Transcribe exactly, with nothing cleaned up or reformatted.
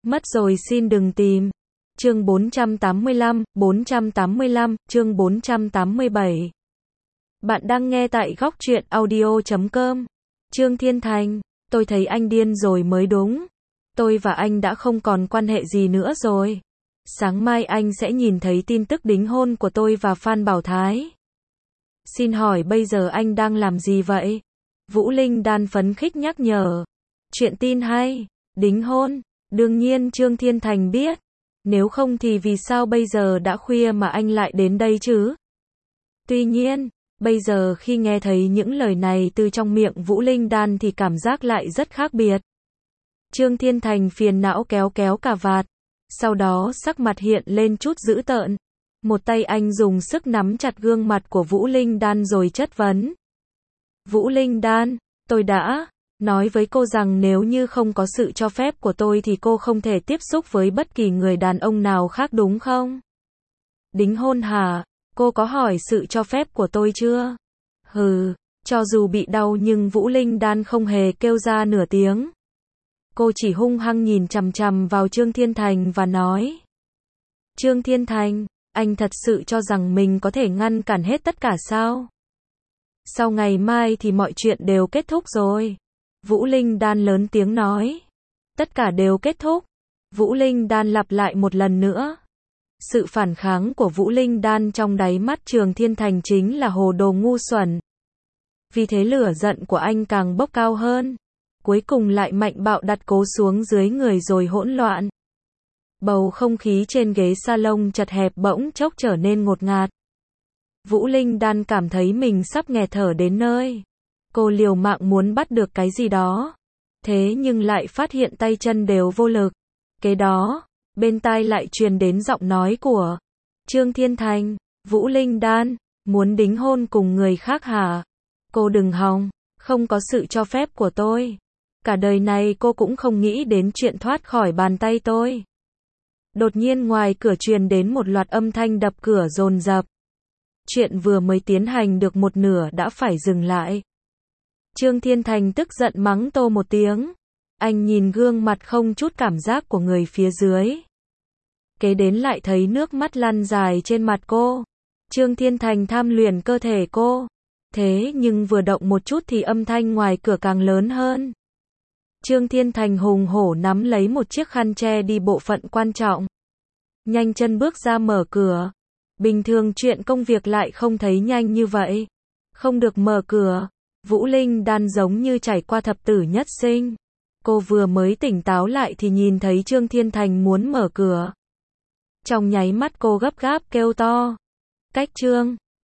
Mất rồi xin đừng tìm. Chương bốn trăm tám mươi lăm, bốn trăm tám mươi lăm, chương bốn trăm tám mươi bảy. Bạn đang nghe tại góc truyện audio chấm com. Trương Thiên Thành, tôi thấy anh điên rồi mới đúng. Tôi và anh đã không còn quan hệ gì nữa rồi. Sáng mai anh sẽ nhìn thấy tin tức đính hôn của tôi và Phan Bảo Thái. Xin hỏi bây giờ anh đang làm gì vậy? Vũ Linh Đan phấn khích nhắc nhở. Chuyện tin hay, đính hôn, đương nhiên Trương Thiên Thành biết. Nếu không thì vì sao bây giờ đã khuya mà anh lại đến đây chứ? Tuy nhiên, bây giờ khi nghe thấy những lời này từ trong miệng Vũ Linh Đan thì cảm giác lại rất khác biệt. Trương Thiên Thành phiền não kéo kéo cà vạt. Sau đó sắc mặt hiện lên chút dữ tợn. Một tay anh dùng sức nắm chặt gương mặt của Vũ Linh Đan rồi chất vấn. Vũ Linh Đan, tôi đã nói với cô rằng nếu như không có sự cho phép của tôi thì cô không thể tiếp xúc với bất kỳ người đàn ông nào khác đúng không? Đính hôn hả? Cô có hỏi sự cho phép của tôi chưa? Hừ, cho dù bị đau nhưng Vũ Linh Đan không hề kêu ra nửa tiếng. Cô chỉ hung hăng nhìn chằm chằm vào Trương Thiên Thành và nói. Trương Thiên Thành, anh thật sự cho rằng mình có thể ngăn cản hết tất cả sao? Sau ngày mai thì mọi chuyện đều kết thúc rồi. Vũ Linh Đan lớn tiếng nói. Tất cả đều kết thúc. Vũ Linh Đan lặp lại một lần nữa. Sự phản kháng của Vũ Linh Đan trong đáy mắt Trương Thiên Thành chính là hồ đồ ngu xuẩn. Vì thế lửa giận của anh càng bốc cao hơn. Cuối cùng lại mạnh bạo đặt cố xuống dưới người rồi hỗn loạn. Bầu không khí trên ghế salon chật hẹp bỗng chốc trở nên ngột ngạt. Vũ Linh Đan cảm thấy mình sắp nghẹt thở đến nơi. Cô liều mạng muốn bắt được cái gì đó. Thế nhưng lại phát hiện tay chân đều vô lực. Kế đó, bên tai lại truyền đến giọng nói của Trương Thiên Thành. Vũ Linh Đan, muốn đính hôn cùng người khác hả? Cô đừng hòng, không có sự cho phép của tôi. Cả đời này cô cũng không nghĩ đến chuyện thoát khỏi bàn tay tôi. Đột nhiên ngoài cửa truyền đến một loạt âm thanh đập cửa dồn dập. Chuyện vừa mới tiến hành được một nửa đã phải dừng lại. Trương Thiên Thành tức giận mắng Tô một tiếng. Anh nhìn gương mặt không chút cảm giác của người phía dưới. Kế đến lại thấy nước mắt lăn dài trên mặt cô. Trương Thiên Thành tham luyện cơ thể cô. Thế nhưng vừa động một chút thì âm thanh ngoài cửa càng lớn hơn. Trương Thiên Thành hùng hổ nắm lấy một chiếc khăn che đi bộ phận quan trọng. Nhanh chân bước ra mở cửa. Bình thường chuyện công việc lại không thấy nhanh như vậy. Không được mở cửa. Vũ Linh Đan giống như trải qua thập tử nhất sinh. Cô vừa mới tỉnh táo lại thì nhìn thấy Trương Thiên Thành muốn mở cửa. Trong nháy mắt cô gấp gáp kêu to. Cách Trương